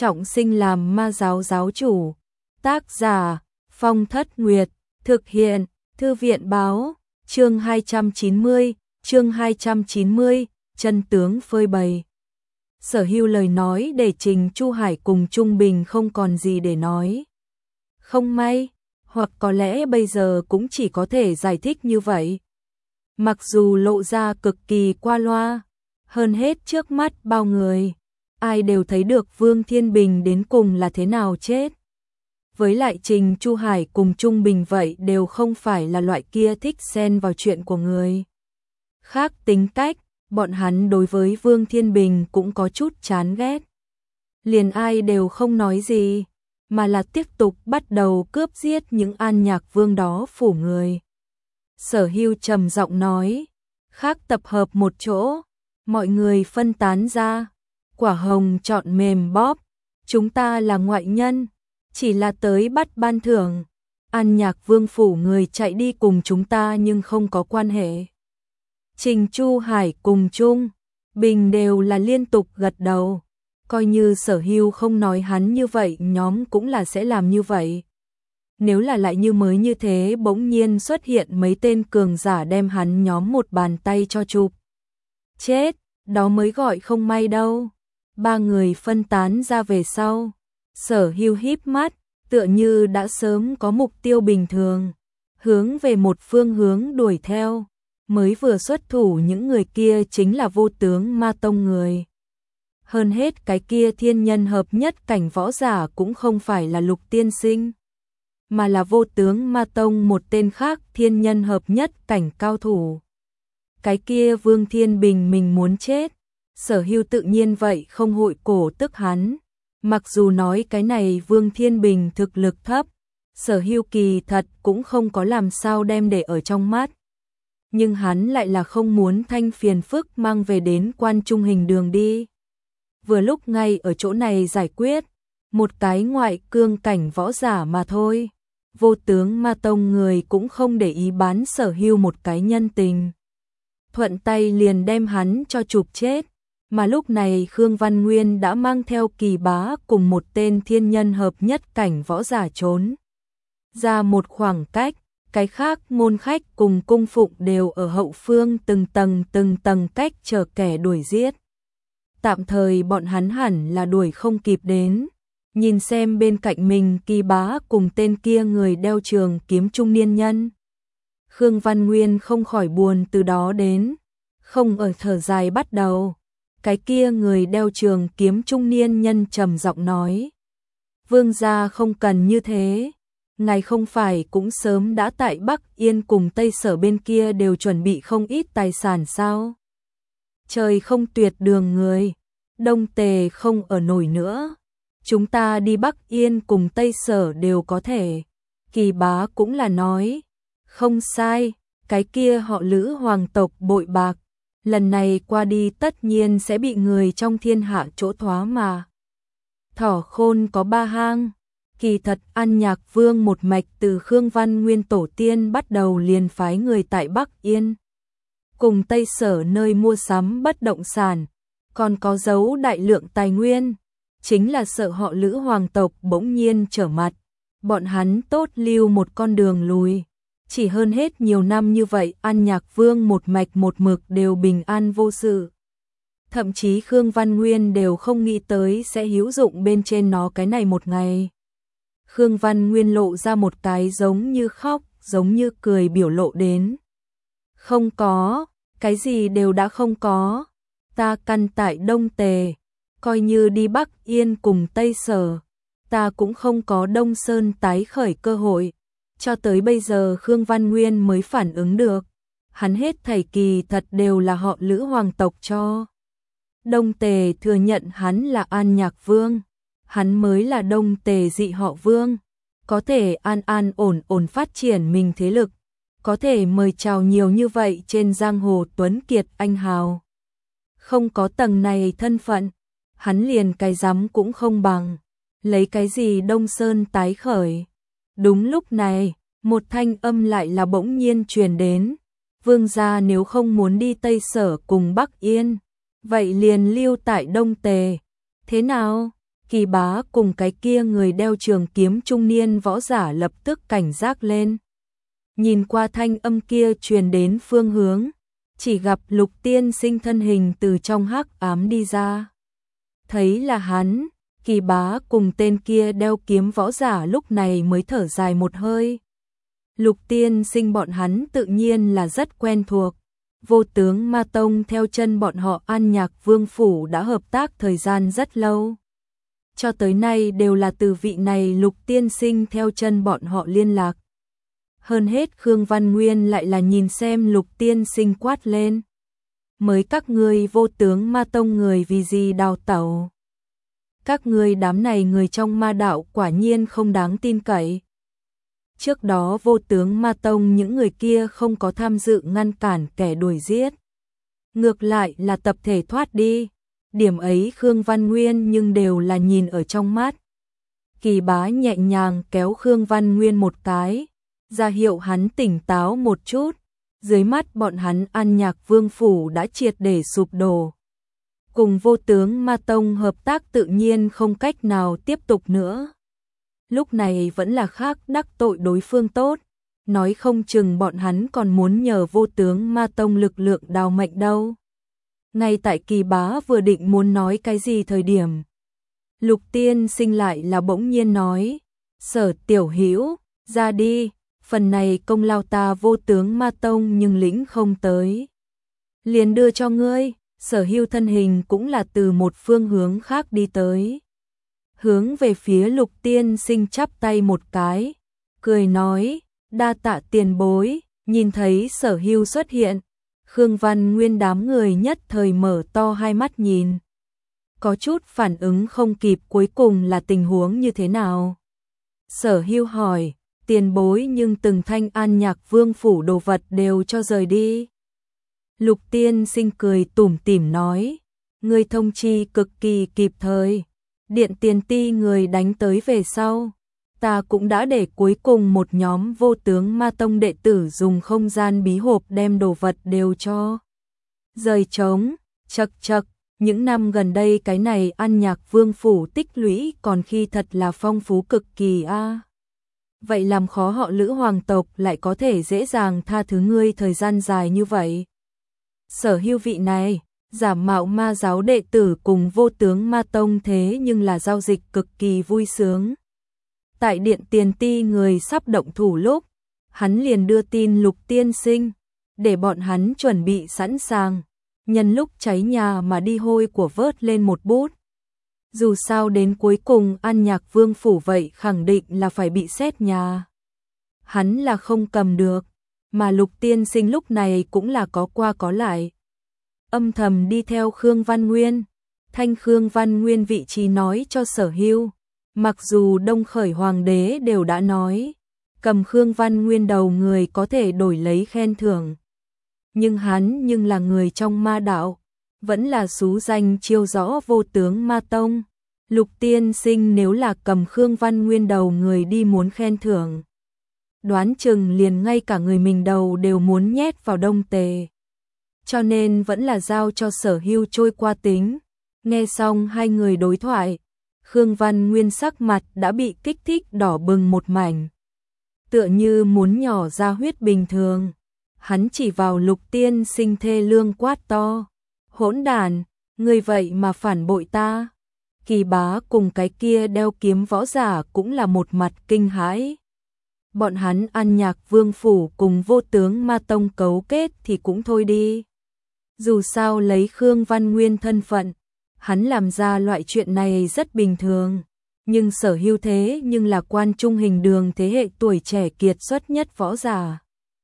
trọng sinh làm ma giáo giáo chủ. Tác giả Phong Thất Nguyệt, thực hiện Thư viện báo, chương 290, chân tướng phơi bày. Sở Hưu lời nói để Trình Chu Hải cùng Trung Bình không còn gì để nói. Không may, hoặc có lẽ bây giờ cũng chỉ có thể giải thích như vậy. Mặc dù lộ ra cực kỳ qua loa, hơn hết trước mắt bao người, ai đều thấy được Vương Thiên Bình đến cùng là thế nào chết. Với lại Trình Chu Hải cùng Trung Bình vậy đều không phải là loại kia thích xen vào chuyện của người khác tính cách, bọn hắn đối với Vương Thiên Bình cũng có chút chán ghét. Liền ai đều không nói gì, mà là tiếp tục bắt đầu cướp giết những An Nhạc Vương đó phủ người. Sở Hưu trầm giọng nói, khác tập hợp một chỗ, mọi người phân tán ra, quả hồng chọn mềm bóp, chúng ta là ngoại nhân, chỉ là tới bắt ban thưởng, An Nhạc Vương phủ người chạy đi cùng chúng ta nhưng không có quan hệ. Trình Chu Hải cùng Trung Bình đều là liên tục gật đầu, coi như Sở Hưu không nói hắn như vậy nhóm cũng là sẽ làm như vậy. Nếu là lại như mới như thế bỗng nhiên xuất hiện mấy tên cường giả đem hắn nhóm một bàn tay cho chụp chết, đó mới gọi không may đâu. Ba người phân tán ra về sau, Sở Hưu híp mắt, tựa như đã sớm có mục tiêu bình thường, hướng về một phương hướng đuổi theo. Mới vừa xuất thủ những người kia chính là Vô Tướng Ma Tông người. Hơn hết cái kia thiên nhân hợp nhất cảnh võ giả cũng không phải là Lục tiên sinh, mà là Vô Tướng Ma Tông một tên khác thiên nhân hợp nhất cảnh cao thủ. Cái kia Vương Thiên Bình mình muốn chết, Sở Hưu tự nhiên vậy không hội cổ tức hắn. Mặc dù nói cái này Vương Thiên Bình thực lực thấp, Sở Hưu kỳ thật cũng không có làm sao đem để ở trong mắt. Nhưng hắn lại là không muốn thanh phiền phức mang về đến Quan Trung Hình đường đi. Vừa lúc ngay ở chỗ này giải quyết, một cái ngoại cương cảnh võ giả mà thôi. Vô Tướng Ma Tông người cũng không để ý bán Sở Hưu một cái nhân tình. Thuận tay liền đem hắn cho chụp chết. Mà lúc này Khương Văn Nguyên đã mang theo Kỳ Bá cùng một tên thiên nhân hợp nhất cảnh võ giả trốn ra một khoảng cách. Cái khác môn khách cùng cung phụng đều ở hậu phương từng tầng cách chờ kẻ đuổi giết. Tạm thời bọn hắn hẳn là đuổi không kịp đến. Nhìn xem bên cạnh mình Kỳ Bá cùng tên kia người đeo trường kiếm trung niên nhân. Khương Văn Nguyên không khỏi buồn từ đó đến. Không ở thở dài bắt đầu. Cái kia người đeo trường kiếm trung niên nhân trầm giọng nói. Vương gia không cần như thế. Ngài không phải cũng sớm đã tại Bắc Yên cùng Tây Sở bên kia đều chuẩn bị không ít tài sản sao? Trời không tuyệt đường người, Đông Tề không ở nổi nữa. Chúng ta đi Bắc Yên cùng Tây Sở đều có thể. Kỳ Bá cũng là nói, không sai, cái kia họ Lữ hoàng tộc bội bạc. Lần này qua đi tất nhiên sẽ bị người trong thiên hạ chỗ thoá mà. Thỏ khôn có ba hang. Kỳ thật An Nhạc Vương một mạch từ Khương Văn Nguyên tổ tiên bắt đầu liền phái người tại Bắc Yên. Cùng Tây Sở nơi mua sắm bất động sản, còn có giấu đại lượng tài nguyên. Chính là sợ họ Lữ hoàng tộc bỗng nhiên trở mặt. Bọn hắn tốt lưu một con đường lùi. Chỉ hơn hết nhiều năm như vậy An Nhạc Vương một mạch một mực đều bình an vô sự. Thậm chí Khương Văn Nguyên đều không nghĩ tới sẽ hữu dụng bên trên nó cái này một ngày. Khương Văn Nguyên lộ ra một cái giống như khóc, giống như cười biểu lộ đến. Không có, cái gì đều đã không có. Ta căn tại Đông Tề, coi như đi Bắc Yên cùng Tây Sở. Ta cũng không có Đông Sơn tái khởi cơ hội. Cho tới bây giờ Khương Văn Nguyên mới phản ứng được. Hắn hết thảy kỳ thật đều là họ Lữ hoàng tộc cho. Đông Tề thừa nhận hắn là An Nhạc Vương. Hắn mới là Đông Tề dị họ Vương, có thể an ổn phát triển mình thế lực, có thể mời chào nhiều như vậy trên giang hồ tuấn kiệt anh hào. Không có tầng này thân phận, hắn liền cái dám cũng không bằng, lấy cái gì Đông Sơn tái khởi. Đúng lúc này, một thanh âm lại là bỗng nhiên truyền đến, Vương gia nếu không muốn đi Tây Sở cùng Bắc Yên, vậy liền lưu tại Đông Tề. Thế nào? Kỳ Bá cùng cái kia người đeo trường kiếm trung niên võ giả lập tức cảnh giác lên. Nhìn qua thanh âm kia truyền đến phương hướng, chỉ gặp Lục Tiên Sinh thân hình từ trong hắc ám đi ra. Thấy là hắn, Kỳ Bá cùng tên kia đeo kiếm võ giả lúc này mới thở dài một hơi. Lục Tiên Sinh bọn hắn tự nhiên là rất quen thuộc. Vô tướng Ma Tông theo chân bọn họ An Nhạc Vương Phủ đã hợp tác thời gian rất lâu. Cho tới nay đều là từ vị này Lục Tiên Sinh theo chân bọn họ liên lạc. Hơn hết Khương Văn Nguyên lại là nhìn xem Lục Tiên Sinh quát lên. Mới các ngươi Vô tướng Ma Tông người vì gì đào tẩu? Các ngươi đám này người trong ma đạo quả nhiên không đáng tin cậy. Trước đó Vô tướng Ma Tông những người kia không có tham dự ngăn cản kẻ đuổi giết. Ngược lại là tập thể thoát đi. Điểm ấy Khương Văn Nguyên nhưng đều là nhìn ở trong mắt. Kỳ Bá nhẹ nhàng kéo Khương Văn Nguyên một cái, ra hiệu hắn tỉnh táo một chút. Dưới mắt bọn hắn An Nhạc Vương Phủ đã triệt để sụp đổ. Cùng Vô tướng Ma Tông hợp tác tự nhiên không cách nào tiếp tục nữa. Lúc này vẫn là khác đắc tội đối phương tốt, nói không chừng bọn hắn còn muốn nhờ Vô tướng Ma Tông lực lượng đào mệnh đâu. Ngay tại Kỳ Bá vừa định muốn nói cái gì thời điểm, Lục Tiên Sinh lại là bỗng nhiên nói, Sở Tiểu Hữu ra đi, phần này công lao ta Vô tướng Ma Tông nhưng lĩnh không tới. Liền đưa cho ngươi. Sở Hưu thân hình cũng là từ một phương hướng khác đi tới. Hướng về phía Lục Tiên Sinh chắp tay một cái, cười nói, đa tạ tiền bối. Nhìn thấy Sở Hưu xuất hiện, Khương Văn Nguyên đám người nhất thời mở to hai mắt nhìn. Có chút phản ứng không kịp cuối cùng là tình huống như thế nào. Sở Hưu hỏi, tiền bối nhưng từng thanh An Nhạc Vương Phủ đồ vật đều cho rời đi. Lục Tiên Sinh cười tủm tỉm nói, người thông chi cực kỳ kịp thời, Điện Tiền Ti người đánh tới về sau, ta cũng đã để cuối cùng một nhóm Vô tướng Ma Tông đệ tử dùng không gian bí hộp đem đồ vật đều cho rời trống. Chậc chậc, những năm gần đây cái này An Nhạc Vương Phủ tích lũy còn khi thật là phong phú cực kỳ a. Vậy làm khó họ Lữ hoàng tộc lại có thể dễ dàng tha thứ ngươi thời gian dài như vậy. Sở Hưu vị này, giả mạo ma giáo đệ tử cùng Vô tướng Ma Tông thế nhưng là giao dịch cực kỳ vui sướng. Tại Điện Tiền Ti người sắp động thủ lúc, hắn liền đưa tin Lục Tiên Sinh, để bọn hắn chuẩn bị sẵn sàng, nhân lúc cháy nhà mà đi hôi của vớt lên một bút. Dù sao đến cuối cùng An Nhạc Vương Phủ vậy khẳng định là phải bị xét nhà. Hắn là không cầm được. Mà Lục Tiên Sinh lúc này cũng là có qua có lại. Âm thầm đi theo Khương Văn Nguyên. Thanh Khương Văn Nguyên vị trí nói cho Sở Hưu. Mặc dù Đông Khởi Hoàng đế đều đã nói, cầm Khương Văn Nguyên đầu người có thể đổi lấy khen thưởng. Nhưng hắn nhưng là người trong ma đạo, vẫn là xú danh chiêu rõ Vô tướng Ma Tông. Lục Tiên Sinh nếu là cầm Khương Văn Nguyên đầu người đi muốn khen thưởng, đoán chừng liền ngay cả người mình đầu đều muốn nhét vào đông tề. Cho nên vẫn là giao cho Sở Hưu trôi qua tính. Nghe xong hai người đối thoại, Khương Văn Nguyên sắc mặt đã bị kích thích đỏ bừng một mảnh. Tựa như muốn nhỏ ra huyết bình thường. Hắn chỉ vào Lục Tiên Sinh thê lương quát to. Hỗn đàn, ngươi vậy mà phản bội ta. Kỳ Bá cùng cái kia đeo kiếm võ giả cũng là một mặt kinh hãi. Bọn hắn An Nhạc Vương Phủ cùng Vô tướng Ma Tông cấu kết thì cũng thôi đi. Dù sao lấy Khương Văn Nguyên thân phận, hắn làm ra loại chuyện này rất bình thường. Nhưng Sở Hưu thế nhưng là quan trung hình đường thế hệ tuổi trẻ kiệt xuất nhất võ giả.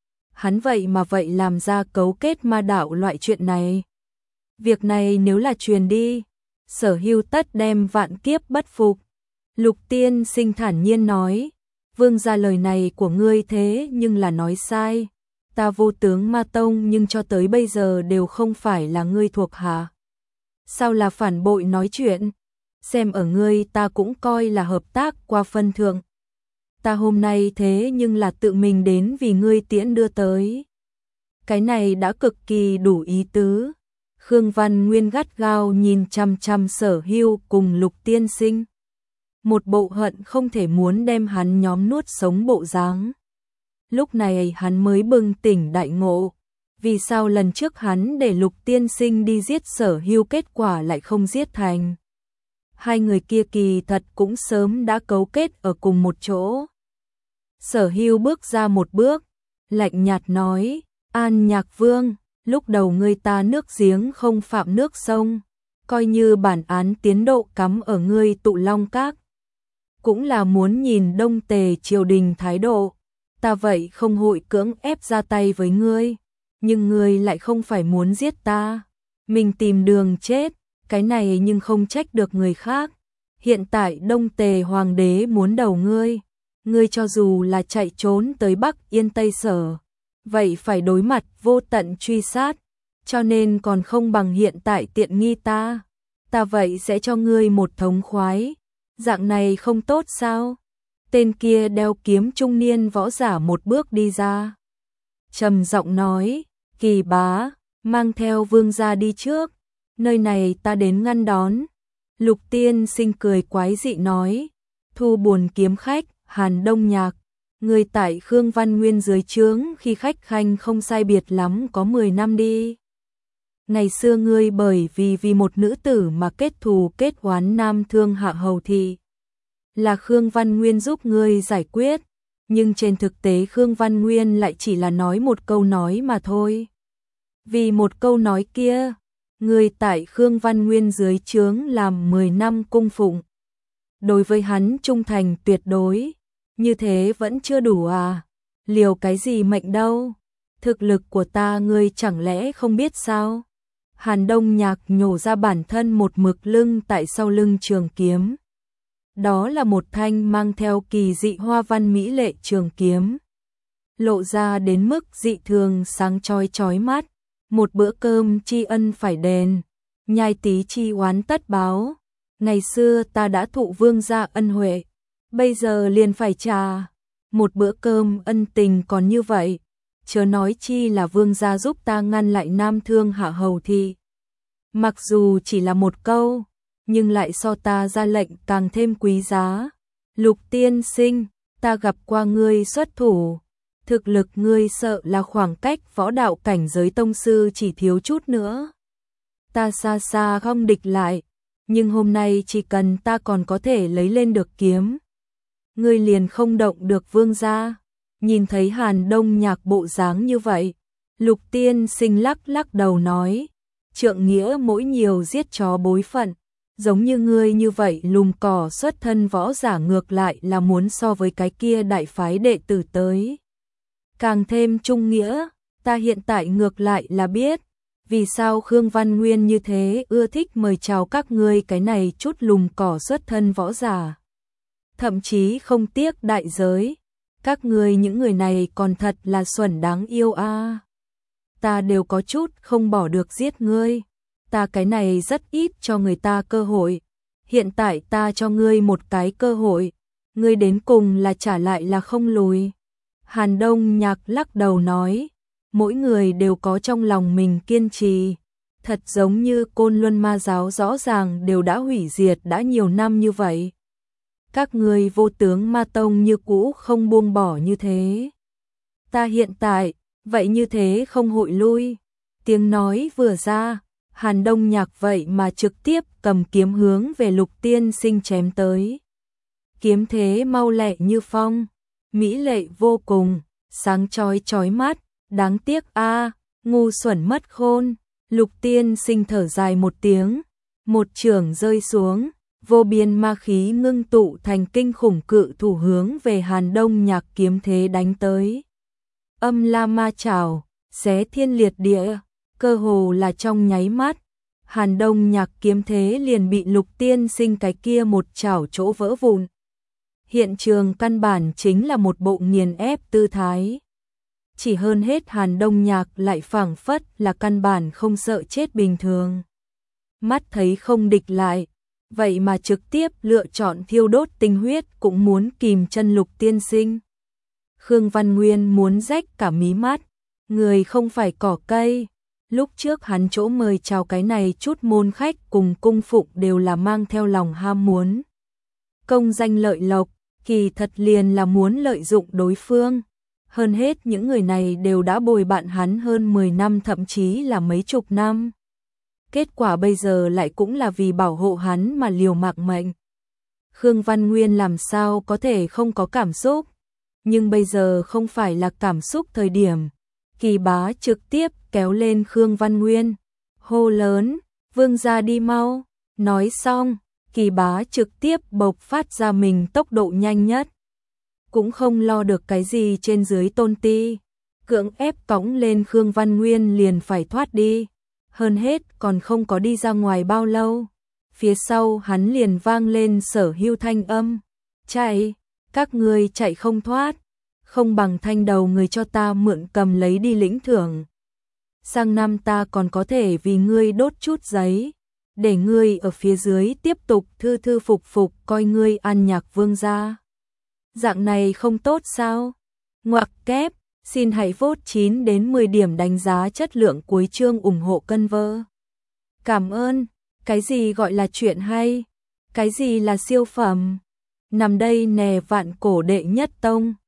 Hắn vậy mà vậy làm ra cấu kết ma đạo loại chuyện này. Việc này nếu là truyền đi, Sở Hưu tất đem vạn kiếp bất phục. Lục Tiên Sinh thản nhiên nói, vương gia lời này của ngươi thế nhưng là nói sai. Ta Vô tướng Ma Tông nhưng cho tới bây giờ đều không phải là ngươi thuộc hạ. Sao là phản bội nói chuyện? Xem ở ngươi ta cũng coi là hợp tác qua phân thượng. Ta hôm nay thế nhưng là tự mình đến vì ngươi tiễn đưa tới. Cái này đã cực kỳ đủ ý tứ. Khương Văn Nguyên gắt gao nhìn chằm chằm Sở Hưu cùng Lục tiên sinh. Một bộ hận không thể muốn đem hắn nhóm nuốt sống bộ dáng. Lúc này hắn mới bừng tỉnh đại ngộ. Vì sao lần trước hắn để Lục tiên sinh đi giết Sở Hưu kết quả lại không giết thành. Hai người kia kỳ thật cũng sớm đã cấu kết ở cùng một chỗ. Sở Hưu bước ra một bước, lạnh nhạt nói, An Nhạc Vương, lúc đầu ngươi ta nước giếng không phạm nước sông, coi như bản án tiến độ cắm ở ngươi Tụ Long Các. Cũng là muốn nhìn Đông Tề triều đình thái độ, ta vậy không hội cưỡng ép ra tay với ngươi, nhưng ngươi lại không phải muốn giết ta, mình tìm đường chết, cái này nhưng không trách được người khác. Hiện tại Đông Tề hoàng đế muốn đầu ngươi cho dù là chạy trốn tới Bắc Yên Tây Sở, vậy phải đối mặt vô tận truy sát, cho nên còn không bằng hiện tại tiện nghi ta vậy sẽ cho ngươi một thống khoái, dạng này không tốt sao? Tên kia đeo kiếm trung niên võ giả một bước đi ra, trầm giọng nói, Kỳ bá, mang theo vương gia đi trước, nơi này ta đến ngăn đón. Lục tiên sinh cười quái dị nói, Thu Buồn kiếm khách, Hàn Đông Nhạc, người tại Khương Văn Nguyên dưới trướng khi khách khanh không sai biệt lắm có 10 năm đi. Ngày xưa ngươi bởi vì một nữ tử mà kết thù kết oán Nam Thương Hạ Hầu Thị. Là Khương Văn Nguyên giúp ngươi giải quyết, nhưng trên thực tế Khương Văn Nguyên lại chỉ là nói một câu nói mà thôi. Vì một câu nói kia, ngươi tại Khương Văn Nguyên dưới trướng làm 10 năm cung phụng. Đối với hắn trung thành tuyệt đối, như thế vẫn chưa đủ à? Liều cái gì mệnh đâu? Thực lực của ta ngươi chẳng lẽ không biết sao? Hàn Đông Nhạc nhổ ra bản thân một mực lưng tại sau lưng trường kiếm. Đó là một thanh mang theo kỳ dị hoa văn mỹ lệ trường kiếm. Lộ ra đến mức dị thường sáng chói mắt. Một bữa cơm tri ân phải đền, nhai tí chi oán tất báo. Ngày xưa ta đã thụ vương gia ân huệ, bây giờ liền phải trả. Một bữa cơm ân tình còn như vậy, chớ nói chi là vương gia giúp ta ngăn lại Nam Thương Hạ Hầu Thị. Mặc dù chỉ là một câu, nhưng lại so ta ra lệnh càng thêm quý giá. Lục tiên sinh, ta gặp qua ngươi xuất thủ, thực lực ngươi sợ là khoảng cách võ đạo cảnh giới tông sư chỉ thiếu chút nữa. Ta xa xa không địch lại, nhưng hôm nay chỉ cần ta còn có thể lấy lên được kiếm, ngươi liền không động được vương gia. Nhìn thấy Hàn Đông Nhạc bộ dáng như vậy, Lục tiên sinh lắc đầu nói, trượng nghĩa mỗi nhiều giết chó bối phận, giống như ngươi như vậy lùm cỏ xuất thân võ giả ngược lại là muốn so với cái kia đại phái đệ tử tới càng thêm trung nghĩa. Ta hiện tại ngược lại là biết vì sao Khương Văn Nguyên như thế ưa thích mời chào các ngươi cái này chút lùm cỏ xuất thân võ giả, thậm chí không tiếc đại giới. Các ngươi những người này còn thật là xuẩn đáng yêu a. Ta đều có chút không bỏ được giết ngươi. Ta cái này rất ít cho người ta cơ hội. Hiện tại ta cho ngươi một cái cơ hội, ngươi đến cùng là trả lại là không lùi. Hàn Đông Nhạc lắc đầu nói, mỗi người đều có trong lòng mình kiên trì. Thật giống như Côn Luân Ma giáo rõ ràng đều đã hủy diệt đã nhiều năm như vậy. Các ngươi Vô Tướng Ma tông như cũ không buông bỏ như thế. Ta hiện tại, vậy như thế không hội lui. Tiếng nói vừa ra, Hàn Đông Nhạc vậy mà trực tiếp cầm kiếm hướng về Lục tiên sinh chém tới. Kiếm thế mau lẹ như phong, mỹ lệ vô cùng, sáng chói mắt, đáng tiếc a, ngu xuẩn mất khôn. Lục tiên sinh thở dài một tiếng, một chưởng rơi xuống, vô biên ma khí ngưng tụ thành kinh khủng cự thủ hướng về Hàn Đông Nhạc kiếm thế đánh tới. Âm la ma chảo, xé thiên liệt địa, cơ hồ là trong nháy mắt, Hàn Đông Nhạc kiếm thế liền bị Lục tiên sinh cái kia một chảo chỗ vỡ vụn. Hiện trường căn bản chính là một bộ nghiền ép tư thái. Chỉ hơn hết Hàn Đông Nhạc lại phảng phất là căn bản không sợ chết bình thường. Mắt thấy không địch lại, vậy mà trực tiếp lựa chọn thiêu đốt tinh huyết cũng muốn kìm chân Lục tiên sinh. Khương Văn Nguyên muốn rách cả mí mắt, người không phải cỏ cây, Lúc trước hắn chỗ mời chào cái này chút môn khách cùng cung phụng đều là mang theo lòng ham muốn công danh lợi lộc, kỳ thật liền là muốn lợi dụng đối phương. Hơn hết những người này đều đã bồi bạn hắn hơn 10 năm thậm chí là mấy chục năm. Kết quả bây giờ lại cũng là vì bảo hộ hắn mà liều mạng mệnh. Khương Văn Nguyên làm sao có thể không có cảm xúc, nhưng bây giờ không phải là cảm xúc thời điểm. Kỳ Bá trực tiếp kéo lên Khương Văn Nguyên, hô lớn, vương gia đi mau. Nói xong, Kỳ Bá trực tiếp bộc phát ra mình tốc độ nhanh nhất. Cũng không lo được cái gì trên dưới tôn ti, cưỡng ép cõng lên Khương Văn Nguyên liền phải thoát đi. Hơn hết còn không có đi ra ngoài bao lâu, phía sau hắn liền vang lên Sở Hưu thanh âm, chạy, các ngươi chạy không thoát, không bằng thanh đầu người cho ta mượn cầm lấy đi lĩnh thưởng. Sang năm ta còn có thể vì ngươi đốt chút giấy, để ngươi ở phía dưới tiếp tục thư thư phục phục coi ngươi ăn nhạc vương gia. Dạng này không tốt sao? Ngoặc kép, xin hãy vote 9 đến 10 điểm đánh giá chất lượng cuối chương ủng hộ cân vơ. Cảm ơn, cái gì gọi là chuyện hay? Cái gì là siêu phẩm? Nằm đây nè vạn cổ đệ nhất tông.